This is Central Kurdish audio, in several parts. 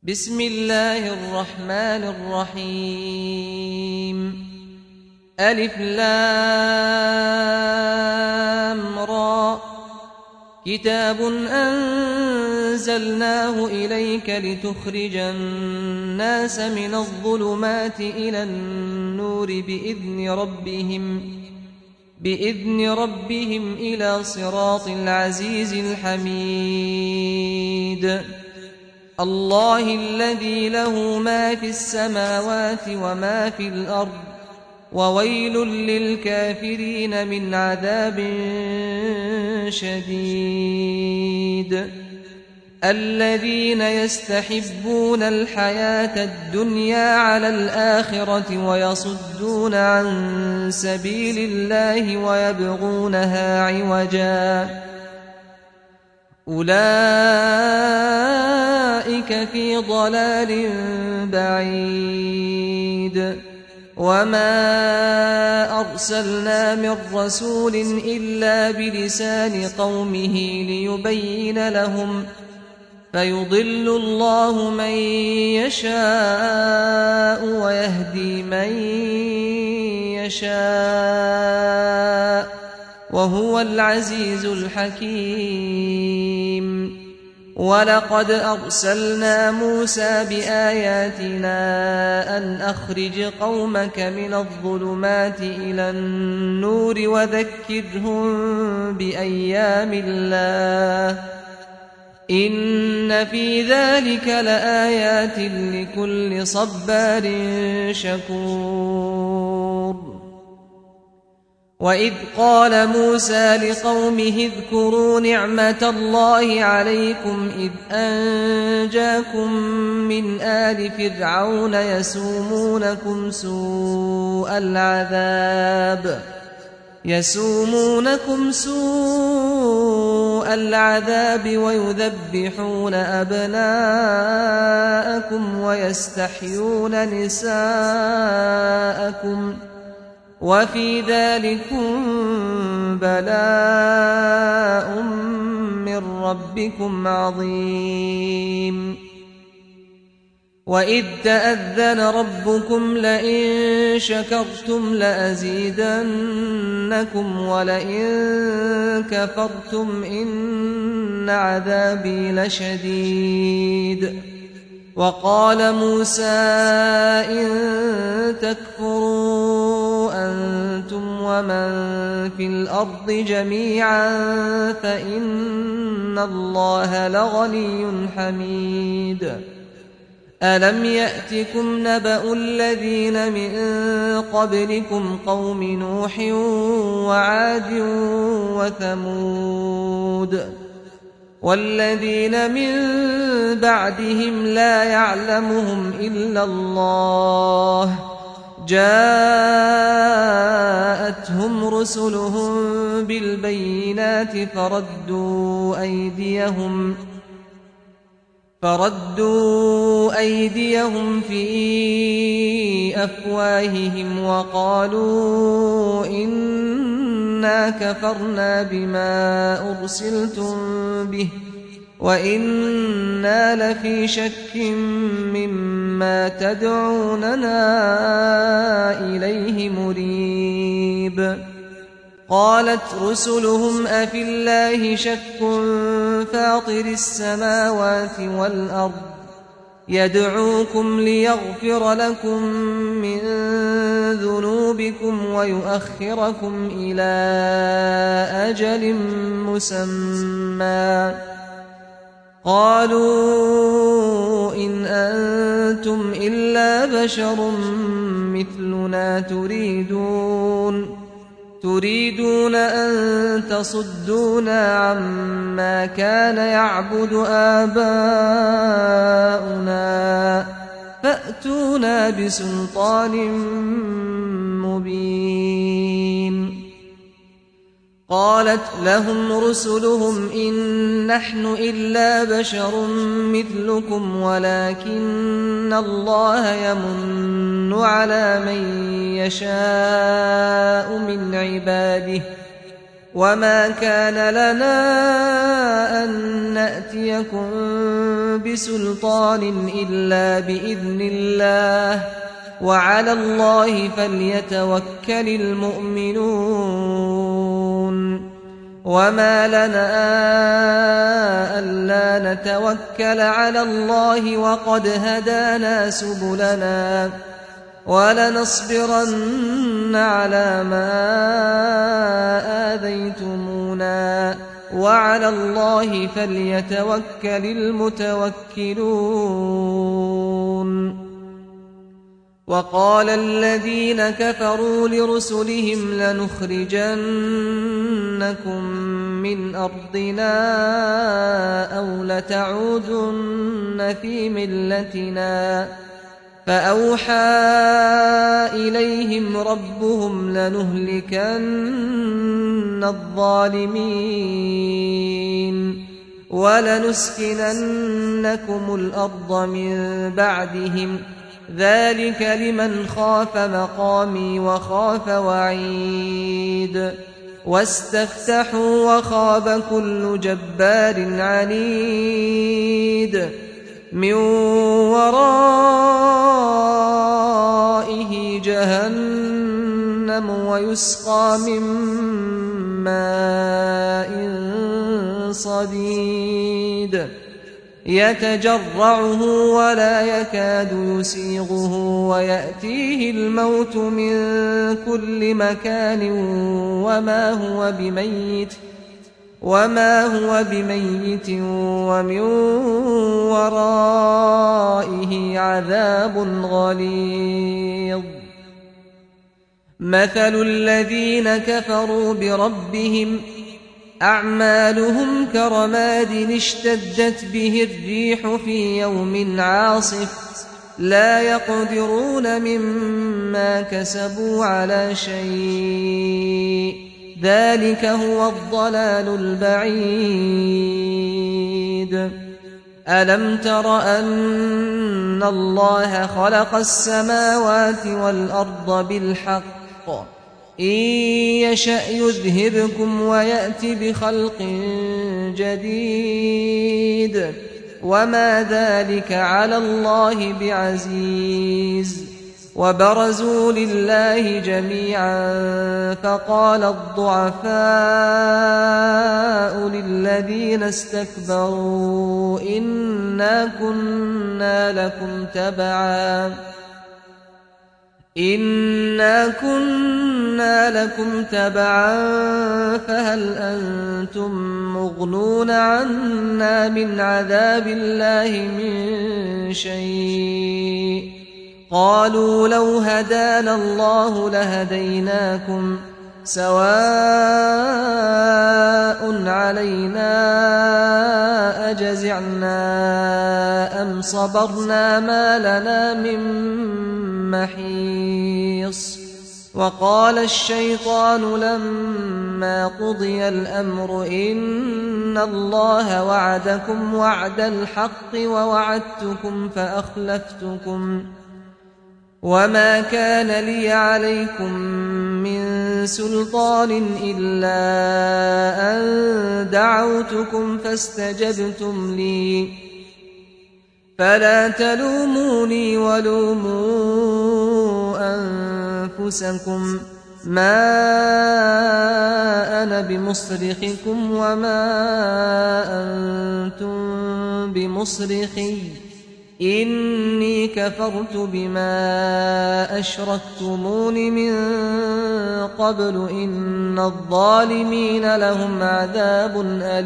بسم الله الرحمن الرحيم ألف لام را كتاب أنزلناه إليك لتخرج الناس من الظلمات إلى النور بإذن ربهم إلى صراط العزيز الحميد الله الذي له ما في السماوات وما في الأرض وويل للكافرين من عذاب شديد الذين يستحبون الحياة الدنيا على الآخرة ويصدون عن سبيل الله ويبغونها عوجا أولئك في ضلال بعيد وما أرسلنا من رسول إلا بلسان قومه ليبين لهم فيضل الله من يشاء ويهدي من يشاء وهو العزيز الحكيم ولقد أرسلنا موسى بآياتنا أن أخرج قومك من الظلمات إلى النور وذكرهم بأيام الله إن في ذلك لآيات لكل صبار شكور وإذ قال موسى لقومه اذكروا نعمة الله عليكم إذ أنجاكم من آل فرعون يسومونكم سوء العذاب ويذبحون أبناءكم ويستحيون نساءكم وفي ذلكم بلاء من ربكم عظيم وإذ تأذن ربكم لئن شكرتم لأزيدنكم ولئن كفرتم إن عذابي لشديد وقال موسى إن تكفروا أنتم ومن في الأرض جميعا فإن الله لغني حميد ألم يأتكم نبأ الذين من قبلكم قوم نوح وعاد وثمود والذين من بعدهم لا يعلمهم إلا الله جاءتهم رسلهم بالبينات فردوا أيديهم في أفواههم وقالوا إنا كفرنا بما أرسلتم به وإنا لفي شك مما تدعوننا إليه مريب قالت رسلهم أفي الله شك فاطر السماوات والأرض يدعوكم ليغفر لكم من ذنوبكم ويؤخركم إلى أجل مسمى قالوا إن أنتم إلا بشر مثلنا تريدون أن تصدونا عما كان يعبد آباؤنا فأتونا بسلطان مبين قالت لهم رسلهم إن نحن إلا بشر مثلكم ولكن الله يمن على من يشاء من عباده وما كان لنا أن نأتيكم بسلطان إلا بإذن الله وعلى الله فليتوكل المؤمنون وما لنا ألا نتوكل على الله وقد هدانا سبلنا ولنصبرن على ما آذيتمونا وعلى الله فليتوكل المتوكلون وقال الذين كفروا لرسلهم لنخرجنكم من أرضنا أو لتعودن في ملتنا فأوحى إليهم ربهم لنهلكن الظالمين ولنسكننكم الأرض من بعدهم ذلك لمن خاف مقامي وخاف وعيد واستفتحوا وخاب كل جبار عنيد من ورائه جهنم ويسقى من ماء صديد يتجرعه ولا يكاد يسيغه ويأتيه الموت من كل مكان وما هو بميت ومن ورائه عذاب غليظ مثل الذين كفروا بربهم أعمالهم كرماد اشتدت به الريح في يوم عاصف لا يقدرون مما كسبوا على شيء ذلك هو الضلال البعيد ألم تر أن الله خلق السماوات والأرض بالحق إن يشأ يذهبكم ويأت بخلق جديد وما ذلك على الله بعزيز وبرزوا لله جميعا فقال الضعفاء للذين استكبروا إنا كنا لكم تبعا فهل أنتم مغنون عنا من عذاب الله من شيء قالوا لو هدانا الله لهديناكم سواء علينا أجزعنا أم صبرنا ما لنا من محيص وقال الشيطان لما قضي الأمر إن الله وعدكم وعد الحق ووعدتكم فأخلفتكم وما كان لي عليكم من سلطان إلا أن دعوتكم فاستجبتم لي فلا تلوموني ولوموا أنفسكم ما أنا بمصرخكم وما أنتم بمصرخي إني كفرت بما أشركتمون من قبل إن الظالمين لهم عذاب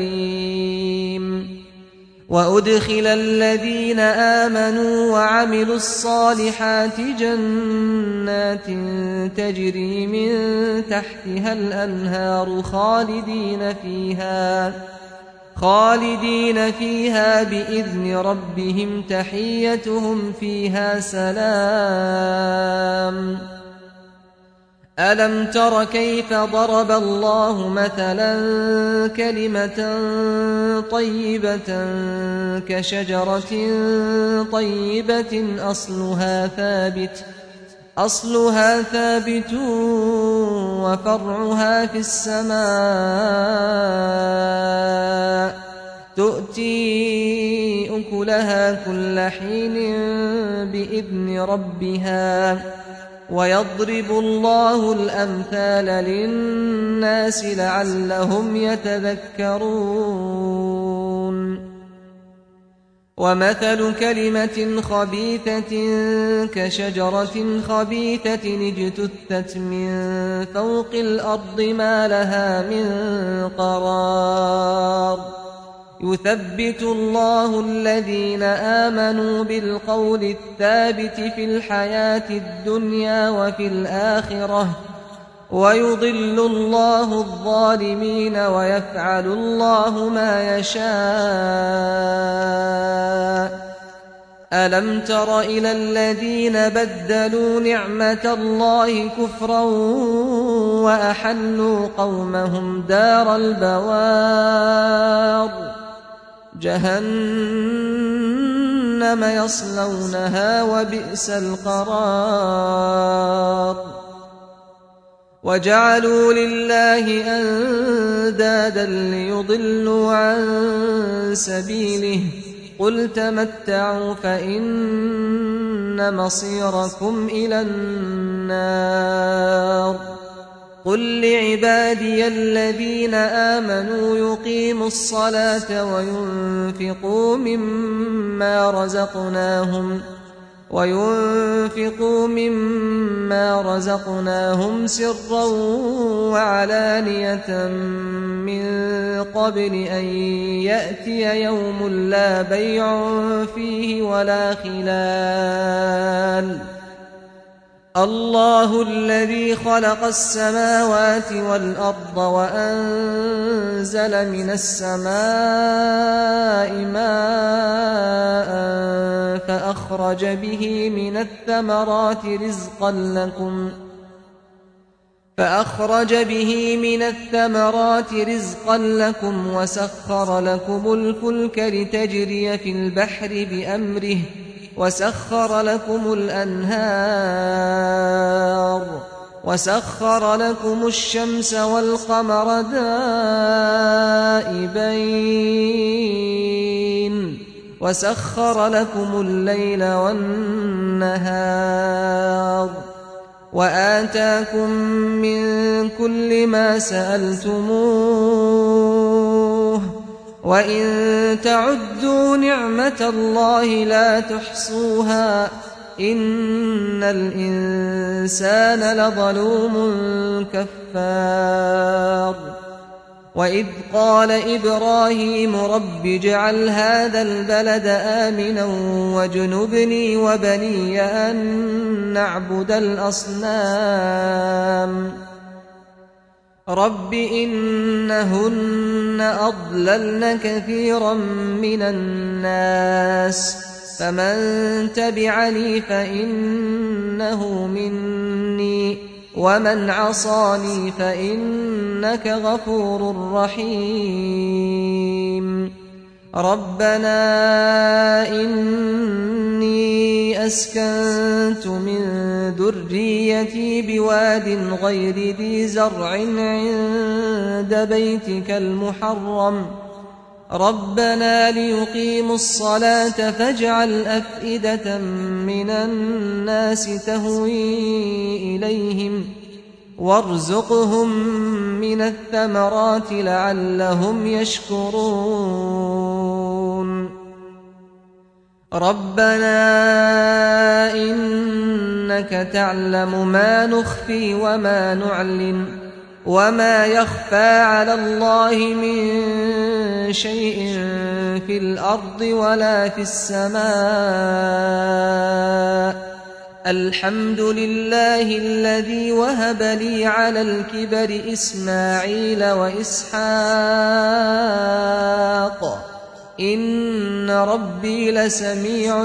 أليم وأدخل الذين آمنوا وعملوا الصالحات جنات تجري من تحتها الأنهار خالدين فيها بإذن ربهم تحيتهم فيها سلام ألم تر كيف ضرب الله مثلا كلمة طيبة كشجرة طيبة أصلها ثابت وفرعها في السماء تؤتي أكلها كل حين بإذن ربها ويضرب الله الأمثال للناس لعلهم يتذكرون ومثل كلمة خبيثة كشجرة خبيثة اجتثت من فوق الأرض ما لها من قرار يثبت الله الذين آمنوا بالقول الثابت في الحياة الدنيا وفي الآخرة ويضل الله الظالمين ويفعل الله ما يشاء ألم تر إلى الذين بدلوا نعمة الله كفرا وأحلوا قومهم دار البوار جهنم يصلونها وبئس القرار وجعلوا لله أندادا ليضلوا عن سبيله قل تمتعوا فإن مصيركم إلى النار قل لعبادي الذين آمنوا يقيموا الصلاة وينفقوا مما رزقناهم سرا وعلانية من قبل أن يأتي يوم لا بيع فيه ولا خلال الله الذي خلق السماوات والأرض وأنزل من السماء ماء فأخرج به من الثمرات رزقا لكم وسخر لكم الفلك لتجري في البحر بأمره وسخر لكم الأنهار وسخر لكم الشمس والقمر دائبين وسخر لكم الليل والنهار وآتاكم من كل ما سألتموه وإن تعدوا نعمة الله لا تحصوها إن الإنسان لظلوم كفار وإذ قال إبراهيم رب اجعل هذا البلد آمنا واجنبني وبني أن نعبد الأصنام رب إنهن أضللن كثيرا من الناس فمن تبعني فإنه مني ومن عصاني فإنك غفور رحيم ربنا إني أسكنت من ذريتي بواد غير ذي زرع عند بيتك المحرم ربنا ليقيموا الصلاة فاجعل أفئدة من الناس تهوي إليهم وارزقهم من الثمرات لعلهم يشكرون ربنا إنك تعلم ما نخفي وما نعلن وما يخفى على الله من شيء في الأرض ولا في السماء الحمد لله الذي وهب لي على الكبر إسماعيل وإسحاق إن ربي لسميع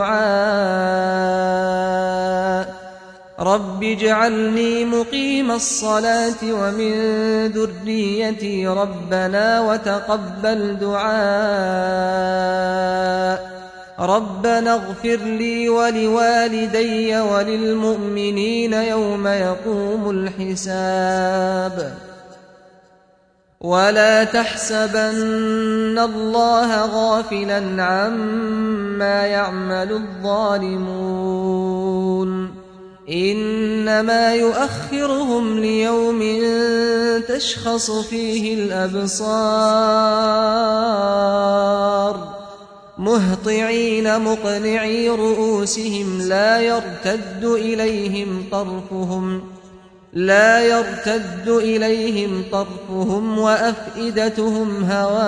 الدعاء رب اجعلني مقيم الصلاة ومن ذريتي ربنا وتقبل دعاء ربنا اغفر لي ولوالدي وللمؤمنين يوم يقوم الحساب ولا تحسبن الله غافلا عما يعمل الظالمون إنما يؤخرهم ليوم تشخص فيه الأبصار مهطعين مقنعي رؤوسهم لا يرتد إليهم طرفهم وأفئدتهم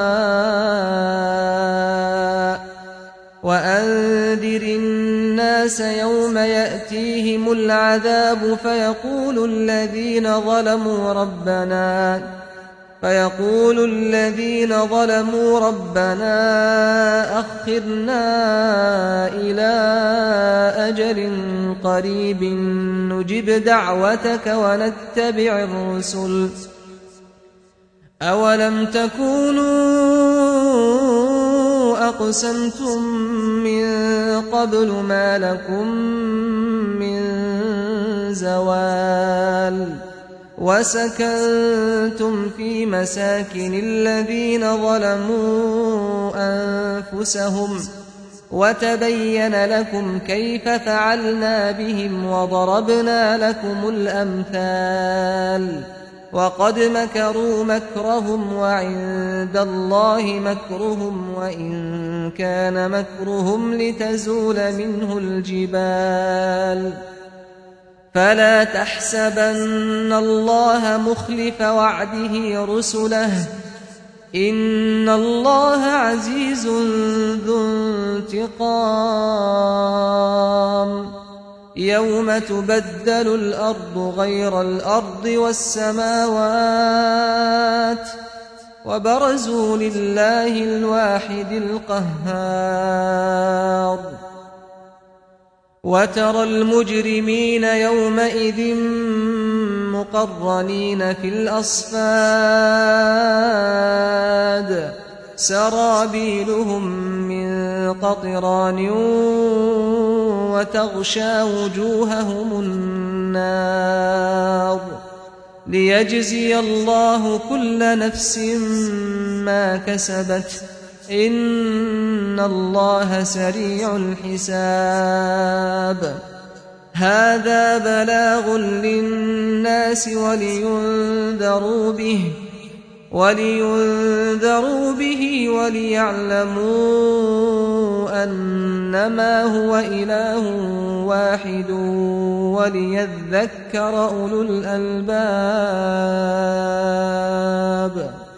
هواء وأنذر الناس يوم يأتيهم العذاب فيقول الذين ظلموا ربنا أخرنا إلى أجل قريب نجب دعوتك ونتبع الرسل أولم تكونوا أقسمتم من قبل ما لكم من زوال وسكنتم في مساكن الذين ظلموا أنفسهم وتبين لكم كيف فعلنا بهم وضربنا لكم الأمثال وقد مكروا مكرهم وعند الله مكرهم وإن كان مكرهم لتزول منه الجبال فلا تحسبن الله مخلف وعده رسله إن الله عزيز ذو انتقام يوم تبدل الأرض غير الأرض والسماوات وبرزوا لله الواحد القهار وترى المجرمين يومئذ مقرنين في الأصفاد سرابيلهم من قطران وتغشى وجوههم النار ليجزي الله كل نفس ما كسبت إن الله سريع الحساب هذا بلاغ للناس ولينذروا به وليعلموا أنما هو إله واحد وليذكر أولو الألباب